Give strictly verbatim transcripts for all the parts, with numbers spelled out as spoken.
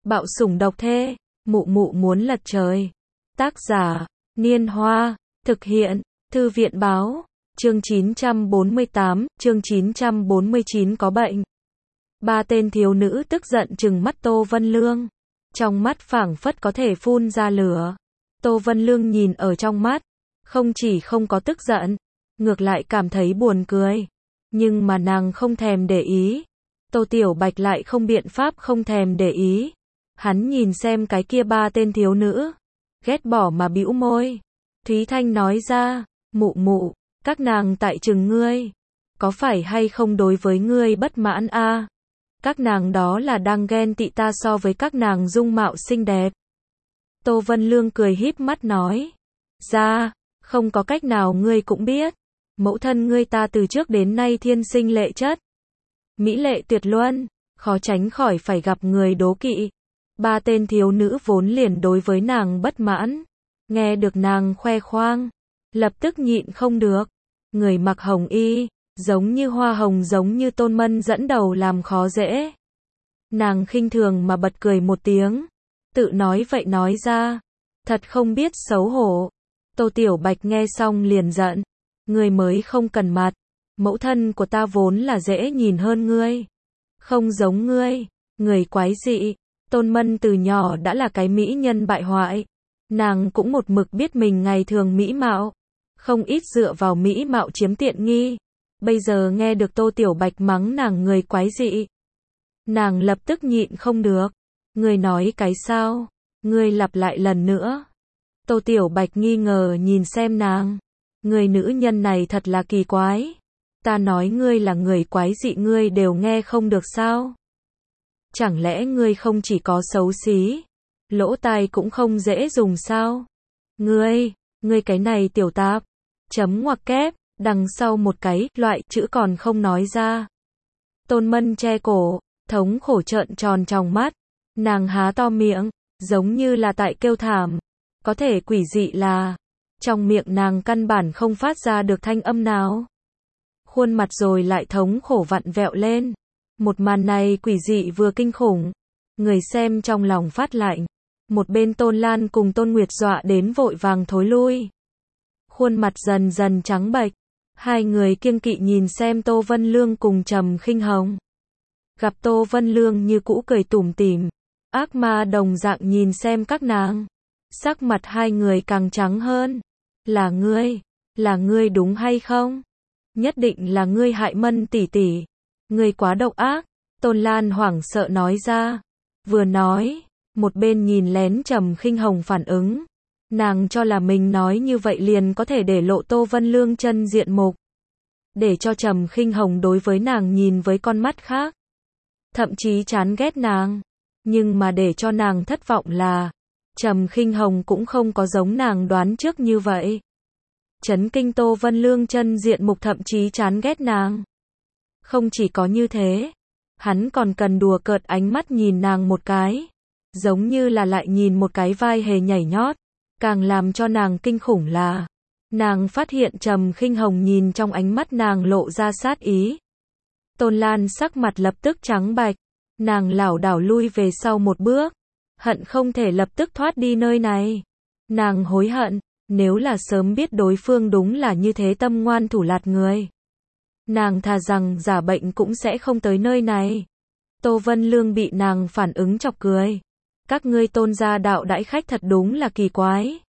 Bạo sủng độc thê, mụ mụ muốn lật trời. Tác giả, Niên Hoa, thực hiện, Thư viện báo, chương chín trăm bốn mươi tám, chương chín trăm bốn mươi chín có bệnh. Ba tên thiếu nữ tức giận trừng mắt Tô Vân Lương. Trong mắt phảng phất có thể phun ra lửa. Tô Vân Lương nhìn ở trong mắt, không chỉ không có tức giận, ngược lại cảm thấy buồn cười. Nhưng mà nàng không thèm để ý. Tô Tiểu Bạch lại không biện pháp không thèm để ý. Hắn nhìn xem cái kia ba tên thiếu nữ, ghét bỏ mà bĩu môi. Thúy Thanh nói ra, mụ mụ, các nàng tại chừng ngươi, có phải hay không đối với ngươi bất mãn a? À? Các nàng đó là đang ghen tị ta so với các nàng dung mạo xinh đẹp. Tô Vân Lương cười híp mắt nói, ra, không có cách nào ngươi cũng biết, mẫu thân ngươi ta từ trước đến nay thiên sinh lệ chất, mỹ lệ tuyệt luân, khó tránh khỏi phải gặp người đố kỵ. Ba tên thiếu nữ vốn liền đối với nàng bất mãn, nghe được nàng khoe khoang, lập tức nhịn không được. Người mặc hồng y, giống như hoa hồng giống như Tôn Mân dẫn đầu làm khó dễ. Nàng khinh thường mà bật cười một tiếng, tự nói vậy nói ra, thật không biết xấu hổ. Tô Tiểu Bạch nghe xong liền giận, ngươi mới không cần mặt, mẫu thân của ta vốn là dễ nhìn hơn ngươi, không giống ngươi, người quái dị. Tôn Mân từ nhỏ đã là cái mỹ nhân bại hoại, nàng cũng một mực biết mình ngày thường mỹ mạo, không ít dựa vào mỹ mạo chiếm tiện nghi. Bây giờ nghe được Tô Tiểu Bạch mắng nàng người quái dị, nàng lập tức nhịn không được. Ngươi nói cái sao? Ngươi lặp lại lần nữa. Tô Tiểu Bạch nghi ngờ nhìn xem nàng. Người nữ nhân này thật là kỳ quái. Ta nói ngươi là người quái dị ngươi đều nghe không được sao? Chẳng lẽ ngươi không chỉ có xấu xí, lỗ tai cũng không dễ dùng sao? Ngươi, ngươi cái này tiểu tạp, chấm ngoặc kép, đằng sau một cái, loại, chữ còn không nói ra. Tôn Mân che cổ, thống khổ trợn tròn tròng mắt, nàng há to miệng, giống như là tại kêu thảm. Có thể quỷ dị là, trong miệng nàng căn bản không phát ra được thanh âm nào. Khuôn mặt rồi lại thống khổ vặn vẹo lên. Một màn này quỷ dị vừa kinh khủng, người xem trong lòng phát lạnh. Một bên Tôn Lan cùng Tôn Nguyệt dọa đến vội vàng thối lui. Khuôn mặt dần dần trắng bệch, hai người kiêng kỵ nhìn xem Tô Vân Lương cùng Trầm Khinh Hồng. Gặp Tô Vân Lương như cũ cười tủm tỉm, ác ma đồng dạng nhìn xem các nàng. Sắc mặt hai người càng trắng hơn. Là ngươi, là ngươi đúng hay không? Nhất định là ngươi hại Mân tỷ tỷ. Ngươi quá độc ác, Tôn Lan hoảng sợ nói ra. Vừa nói, một bên nhìn lén Trầm Khinh Hồng phản ứng. Nàng cho là mình nói như vậy liền có thể để lộ Tô Vân Lương chân diện mục, để cho Trầm Khinh Hồng đối với nàng nhìn với con mắt khác, thậm chí chán ghét nàng. Nhưng mà để cho nàng thất vọng là, Trầm Khinh Hồng cũng không có giống nàng đoán trước như vậy. Chấn kinh Tô Vân Lương chân diện mục thậm chí chán ghét nàng. Không chỉ có như thế, hắn còn cần đùa cợt ánh mắt nhìn nàng một cái, giống như là lại nhìn một cái vai hề nhảy nhót. Càng làm cho nàng kinh khủng là, nàng phát hiện Trầm Khinh Hồng nhìn trong ánh mắt nàng lộ ra sát ý. Tôn Lan sắc mặt lập tức trắng bạch, nàng lảo đảo lui về sau một bước, hận không thể lập tức thoát đi nơi này. Nàng hối hận, nếu là sớm biết đối phương đúng là như thế tâm ngoan thủ lạt người, nàng thà rằng giả bệnh cũng sẽ không tới nơi này. Tô Vân Lương bị nàng phản ứng chọc cười. Các ngươi Tôn gia đạo đãi khách thật đúng là kỳ quái.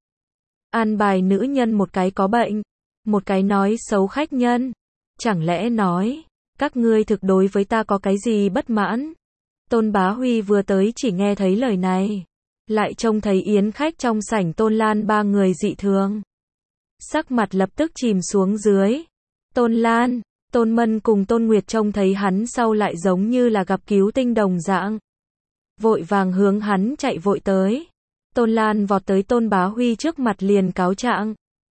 An bài nữ nhân một cái có bệnh, một cái nói xấu khách nhân. Chẳng lẽ nói, các ngươi thực đối với ta có cái gì bất mãn? Tôn Bá Huy vừa tới chỉ nghe thấy lời này, lại trông thấy yến khách trong sảnh Tôn Lan ba người dị thường. Sắc mặt lập tức chìm xuống dưới. Tôn Lan, Tôn Mân cùng Tôn Nguyệt trông thấy hắn sau lại giống như là gặp cứu tinh đồng dạng, vội vàng hướng hắn chạy vội tới. Tôn Lan vọt tới Tôn Bá Huy trước mặt liền cáo trạng.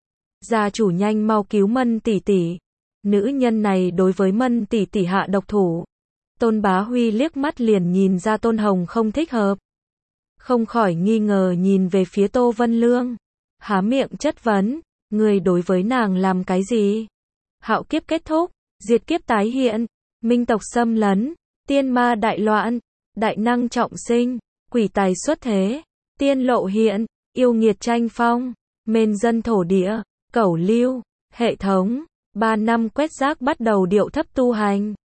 Gia chủ nhanh mau cứu Mân tỷ tỷ. Nữ nhân này đối với Mân tỷ tỷ hạ độc thủ. Tôn Bá Huy liếc mắt liền nhìn ra Tôn Hồng không thích hợp. Không khỏi nghi ngờ nhìn về phía Tô Vân Lương. Há miệng chất vấn, người đối với nàng làm cái gì? Hạo kiếp kết thúc, diệt kiếp tái hiện, minh tộc xâm lấn, tiên ma đại loạn, đại năng trọng sinh, quỷ tài xuất thế, tiên lộ hiện, yêu nghiệt tranh phong, mên dân thổ địa, cẩu lưu, hệ thống, ba năm quét rác bắt đầu điệu thấp tu hành.